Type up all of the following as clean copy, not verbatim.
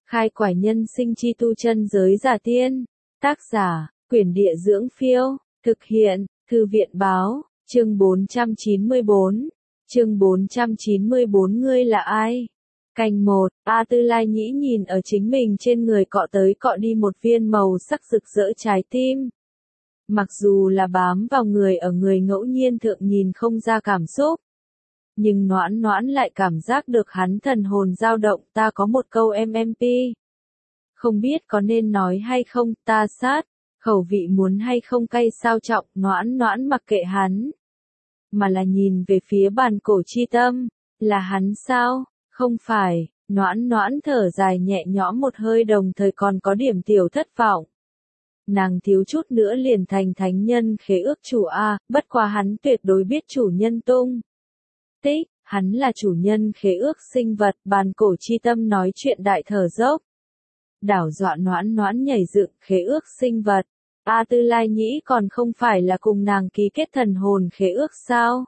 Khai quải nhân sinh chi tu chân giới giả tiên. Tác giả, Quyển Địa Dưỡng Phiêu. Thực hiện, Thư viện Báo. Chương 494. Chương 494 Ngươi là ai? Canh 1, A Tư Lai Nhĩ nhìn ở chính mình trên người cọ tới cọ đi một viên màu sắc rực rỡ trái tim. Mặc dù là bám vào người ở người ngẫu nhiên thượng nhìn không ra cảm xúc. Nhưng Noãn Noãn lại cảm giác được hắn thần hồn dao động. Ta có một câu MMP. Không biết có nên nói hay không, ta sát. Khẩu vị muốn hay không cay sao trọng. Noãn Noãn mặc kệ hắn. Mà là nhìn về phía bàn cổ chi tâm. Là hắn sao? Không phải. Noãn Noãn thở dài nhẹ nhõm một hơi, đồng thời còn có điểm tiểu thất vọng. Nàng thiếu chút nữa liền thành thánh nhân khế ước chủ A, bất quá hắn tuyệt đối biết chủ nhân tung tích, hắn là chủ nhân khế ước sinh vật. Bàn cổ chi tâm nói chuyện đại thở dốc. Đảo dọa Noãn Noãn nhảy dựng. Khế ước sinh vật. A Tư Lai Nhĩ còn không phải là cùng nàng ký kết thần hồn khế ước sao?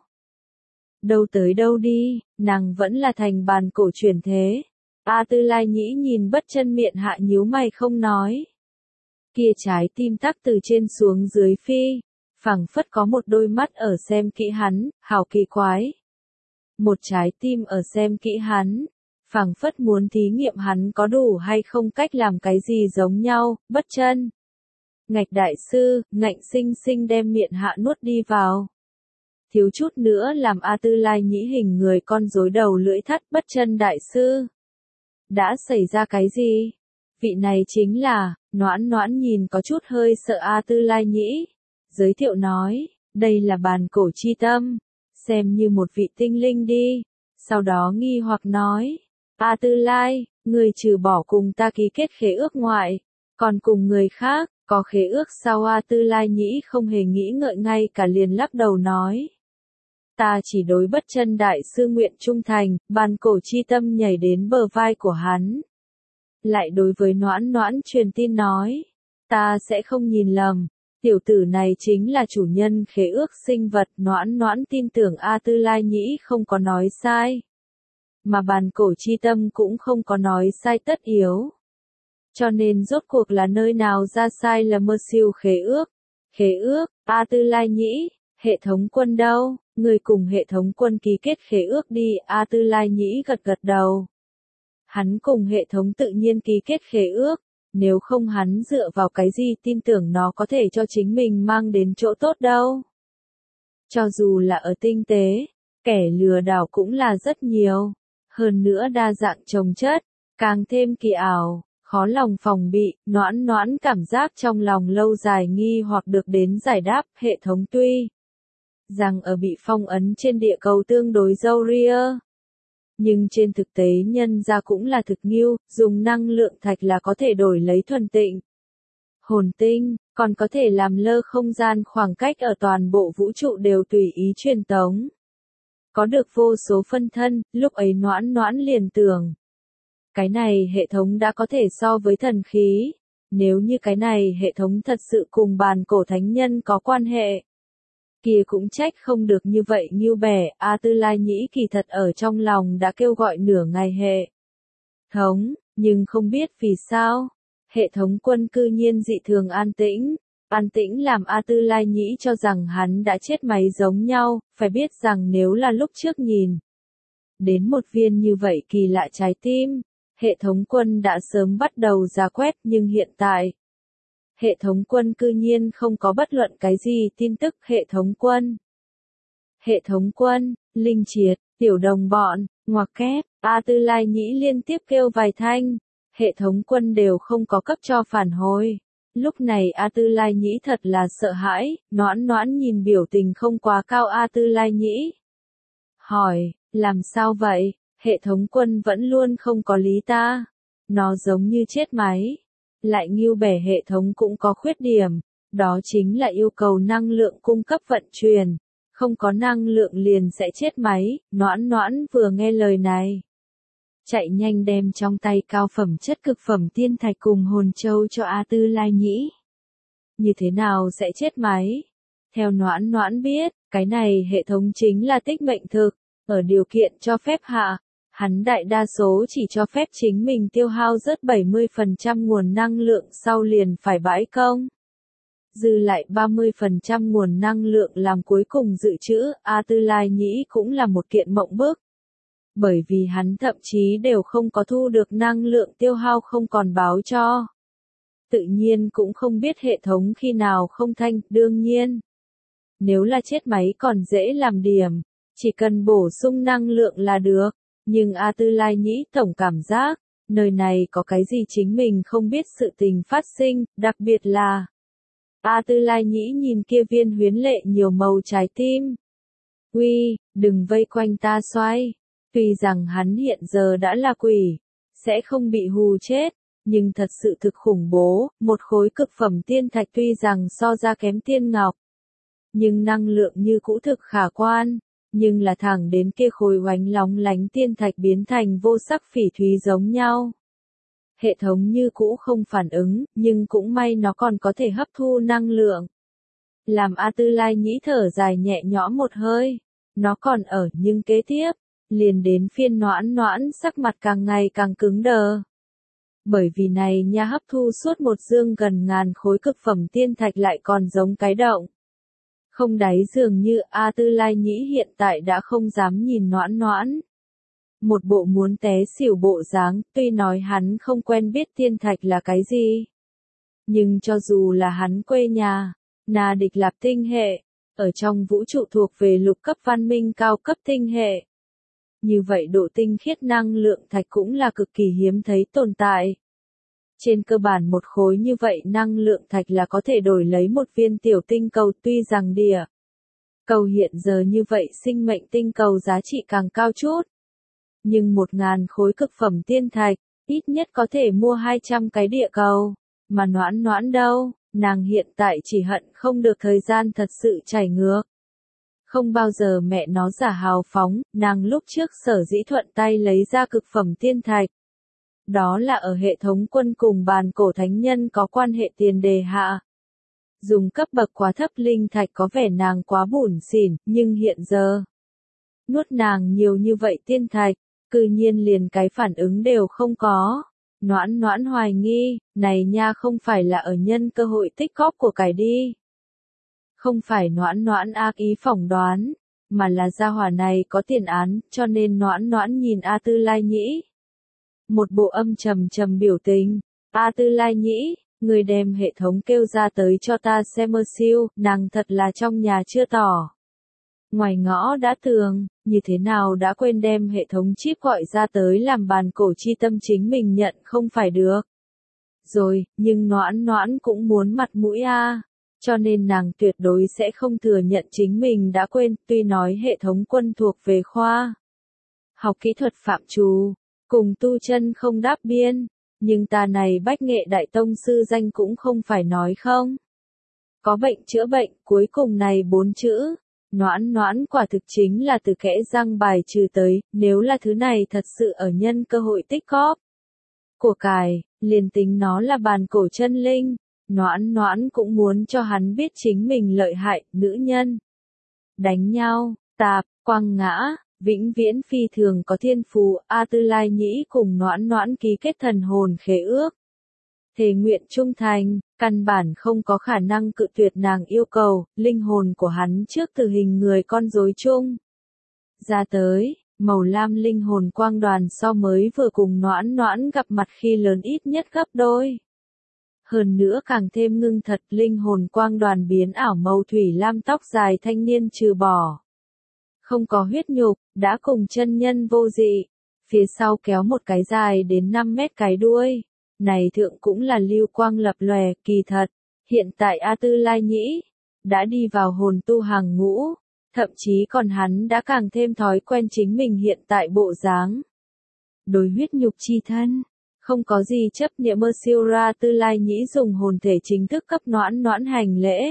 Đâu tới đâu đi, nàng vẫn là thành bàn cổ chuyển thế. A Tư Lai Nhĩ nhìn Bất Chân miệng hạ nhíu mày không nói. Kia trái tim tắc từ trên xuống dưới phi, phảng phất có một đôi mắt ở xem kỹ hắn, hảo kỳ quái. Một trái tim ở xem kỹ hắn, phảng phất muốn thí nghiệm hắn có đủ hay không cách làm cái gì giống nhau. Bất Chân, Ngạch đại sư, ngạnh sinh sinh đem miệng hạ nuốt đi vào. Thiếu chút nữa làm A Tư Lai Nhĩ hình người con rối đầu lưỡi thắt. Bất Chân đại sư, đã xảy ra cái gì? Vị này chính là, Noãn Noãn nhìn có chút hơi sợ A Tư Lai Nhĩ. Giới thiệu nói, đây là bàn cổ chi tâm, xem như một vị tinh linh đi. Sau đó nghi hoặc nói, A Tư Lai, người trừ bỏ cùng ta ký kết khế ước ngoại, còn cùng người khác, có khế ước sao? A Tư Lai Nhĩ không hề nghĩ ngợi, ngay cả liền lắc đầu nói. Ta chỉ đối Bất Chân đại sư nguyện trung thành. Bàn cổ chi tâm nhảy đến bờ vai của hắn. Lại đối với Noãn Noãn truyền tin nói, ta sẽ không nhìn lầm, tiểu tử này chính là chủ nhân khế ước sinh vật. Noãn Noãn tin tưởng A Tư Lai Nhĩ không có nói sai, mà bàn cổ chi tâm cũng không có nói sai tất yếu. Cho nên rốt cuộc là nơi nào ra sai lầm? Mơ siêu khế ước. Khế ước, A Tư Lai Nhĩ, hệ thống quân đâu? Người cùng hệ thống quân ký kết khế ước đi. A Tư Lai Nhĩ gật gật đầu. Hắn cùng hệ thống tự nhiên ký kết khế ước, nếu không hắn dựa vào cái gì tin tưởng nó có thể cho chính mình mang đến chỗ tốt đâu. Cho dù là ở tinh tế, kẻ lừa đảo cũng là rất nhiều, hơn nữa đa dạng chồng chất, càng thêm kỳ ảo, khó lòng phòng bị. Noãn Noãn cảm giác trong lòng lâu dài nghi hoặc được đến giải đáp. Hệ thống tuy rằng ở bị phong ấn trên địa cầu tương đối râu ria, nhưng trên thực tế nhân ra cũng là thực nghiêu, dùng năng lượng thạch là có thể đổi lấy thuần tịnh hồn tinh, còn có thể làm lơ không gian khoảng cách ở toàn bộ vũ trụ đều tùy ý truyền tống. Có được vô số phân thân. Lúc ấy Noãn Noãn liền tưởng, cái này hệ thống đã có thể so với thần khí. Nếu như cái này hệ thống thật sự cùng bàn cổ thánh nhân có quan hệ, kia cũng trách không được như vậy nghiêu bẻ. A Tư Lai Nhĩ kỳ thật ở trong lòng đã kêu gọi nửa ngày hệ thống, nhưng không biết vì sao, hệ thống quân cư nhiên dị thường an tĩnh. An tĩnh làm A Tư Lai Nhĩ cho rằng hắn đã chết máy giống nhau. Phải biết rằng nếu là lúc trước nhìn đến một viên như vậy kỳ lạ trái tim, hệ thống quân đã sớm bắt đầu ra quét. Nhưng hiện tại, hệ thống quân cư nhiên không có bất luận cái gì tin tức. Hệ thống quân, Linh Triệt, tiểu đồng bọn, ngoặc kép. A Tư Lai Nhĩ liên tiếp kêu vài thanh, hệ thống quân đều không có cấp cho phản hồi. Lúc này A Tư Lai Nhĩ thật là sợ hãi. Noãn Noãn nhìn biểu tình không quá cao A Tư Lai Nhĩ, hỏi, làm sao vậy? Hệ thống quân vẫn luôn không có lý ta, nó giống như chết máy. Lại nghiêu bẻ hệ thống cũng có khuyết điểm, đó chính là yêu cầu năng lượng cung cấp vận chuyển, không có năng lượng liền sẽ chết máy. Noãn Noãn vừa nghe lời này, chạy nhanh đem trong tay cao phẩm chất cực phẩm tiên thạch cùng hồn châu cho A Tư Lai Nhĩ. Như thế nào sẽ chết máy? Theo Noãn Noãn biết, cái này hệ thống chính là tích mệnh thực, ở điều kiện cho phép hạ, Hắn đại đa số chỉ cho phép chính mình tiêu hao rớt 70% nguồn năng lượng sau liền phải bãi công. Dư lại 30% nguồn năng lượng làm cuối cùng dự trữ, A Tư Lai Nhĩ cũng là một kiện mộng bức. Bởi vì hắn thậm chí đều không có thu được năng lượng tiêu hao không còn báo cho. Tự nhiên cũng không biết hệ thống khi nào không thanh, đương nhiên. Nếu là chết máy còn dễ làm điểm, chỉ cần bổ sung năng lượng là được. Nhưng A Tư Lai Nhĩ tổng cảm giác, nơi này có cái gì chính mình không biết sự tình phát sinh, đặc biệt là A Tư Lai Nhĩ nhìn kia viên huyến lệ nhiều màu trái tim. Uy, đừng vây quanh ta xoay. Tuy rằng hắn hiện giờ đã là quỷ, sẽ không bị hù chết, nhưng thật sự thực khủng bố, một khối cực phẩm tiên thạch tuy rằng so ra kém tiên ngọc. Nhưng năng lượng như cũ thực khả quan, nhưng là thẳng đến kia khối oánh lóng lánh tiên thạch biến thành vô sắc phỉ thúy giống nhau. Hệ thống như cũ không phản ứng, nhưng cũng may nó còn có thể hấp thu năng lượng. Làm A Tư Lai Nhĩ thở dài nhẹ nhõm một hơi, nó còn ở nhưng kế tiếp, liền đến phiên Noãn Noãn sắc mặt càng ngày càng cứng đờ. Bởi vì này nha hấp thu suốt một dương gần ngàn khối cực phẩm tiên thạch lại còn giống cái động. Không đáy dường như A Tư Lai Nhĩ hiện tại đã không dám nhìn Noãn Noãn. Một bộ muốn té xỉu bộ dáng, tuy nói hắn không quen biết tiên thạch là cái gì. Nhưng cho dù là hắn quê nhà, Na Địch Lạp tinh hệ, ở trong vũ trụ thuộc về lục cấp văn minh cao cấp tinh hệ. Như vậy độ tinh khiết năng lượng thạch cũng là cực kỳ hiếm thấy tồn tại. Trên cơ bản một khối như vậy năng lượng thạch là có thể đổi lấy một viên tiểu tinh cầu, tuy rằng địa cầu hiện giờ như vậy sinh mệnh tinh cầu giá trị càng cao chút. Nhưng 1.000 khối cực phẩm tiên thạch, ít nhất có thể mua 200 cái địa cầu. Mà Noãn Noãn đâu, nàng hiện tại chỉ hận không được thời gian thật sự chảy ngược. Không bao giờ mẹ nó giả hào phóng, nàng lúc trước sở dĩ thuận tay lấy ra cực phẩm tiên thạch. Đó là ở hệ thống quân cùng bàn cổ thánh nhân có quan hệ tiền đề hạ. Dùng cấp bậc quá thấp linh thạch có vẻ nàng quá bủn xỉn, nhưng hiện giờ, nuốt nàng nhiều như vậy tiên thạch, cư nhiên liền cái phản ứng đều không có. Noãn Noãn hoài nghi, này nha không phải là ở nhân cơ hội tích góp của cải đi. Không phải Noãn Noãn ác ý phỏng đoán, mà là gia hỏa này có tiền án, cho nên Noãn Noãn nhìn A Tư Lai Nhĩ. Một bộ âm trầm trầm biểu tình, A Tư Lai Nhĩ, người đem hệ thống kêu ra tới cho ta xem mơ siêu, nàng thật là trong nhà chưa tỏ. Ngoài ngõ đã tường, như thế nào đã quên đem hệ thống chip gọi ra tới làm bàn cổ chi tâm chính mình nhận không phải được. Rồi, nhưng Noãn Noãn cũng muốn mặt mũi a, cho nên nàng tuyệt đối sẽ không thừa nhận chính mình đã quên, tuy nói hệ thống quân thuộc về khoa học kỹ thuật phạm trù, cùng tu chân không đáp biên, nhưng ta này bách nghệ đại tông sư danh cũng không phải nói không. Có bệnh chữa bệnh, cuối cùng này 4 chữ. Noãn Noãn quả thực chính là từ kẽ răng bài trừ tới, nếu là thứ này thật sự ở nhân cơ hội tích góp của cải, liền tính nó là bàn cổ chân linh, Noãn Noãn cũng muốn cho hắn biết chính mình lợi hại, nữ nhân. Đánh nhau, tạp, quăng ngã, vĩnh viễn phi thường có thiên phú, A Tư Lai Nhĩ cùng Noãn Noãn ký kết thần hồn khế ước. Thề nguyện trung thành, căn bản không có khả năng cự tuyệt nàng yêu cầu, linh hồn của hắn trước từ hình người con rối chung. Ra tới, màu lam linh hồn quang đoàn so mới vừa cùng Noãn Noãn gặp mặt khi lớn ít nhất gấp đôi. Hơn nữa càng thêm ngưng thật, linh hồn quang đoàn biến ảo màu thủy lam tóc dài thanh niên trừ bỏ. Không có huyết nhục, đã cùng chân nhân vô dị. Phía sau kéo một cái dài đến 5 mét cái đuôi. Này thượng cũng là lưu quang lập lòe, kỳ thật. Hiện tại A Tư Lai Nhĩ đã đi vào hồn tu hàng ngũ. Thậm chí còn hắn đã càng thêm thói quen chính mình hiện tại bộ dáng. Đối huyết nhục chi thân. Không có gì chấp niệm mơ siêu ra Tư Lai Nhĩ dùng hồn thể chính thức cấp Noãn Noãn hành lễ.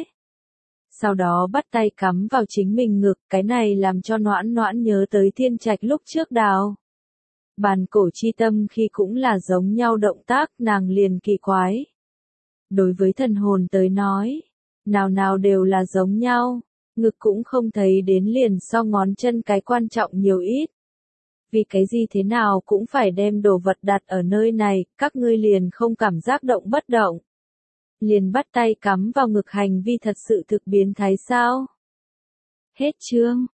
Sau đó bắt tay cắm vào chính mình ngực, cái này làm cho Noãn Noãn nhớ tới thiên trạch lúc trước đào. Bàn cổ chi tâm khi cũng là giống nhau động tác, nàng liền kỳ quái. Đối với thần hồn tới nói, nào nào đều là giống nhau, ngực cũng không thấy đến liền so ngón chân cái quan trọng nhiều ít. vì cái gì thế nào cũng phải đem đồ vật đặt ở nơi này, các ngươi liền không cảm giác động bất động. Liền bắt tay cắm vào ngực hành vi thật sự thực biến thái sao? Hết chương.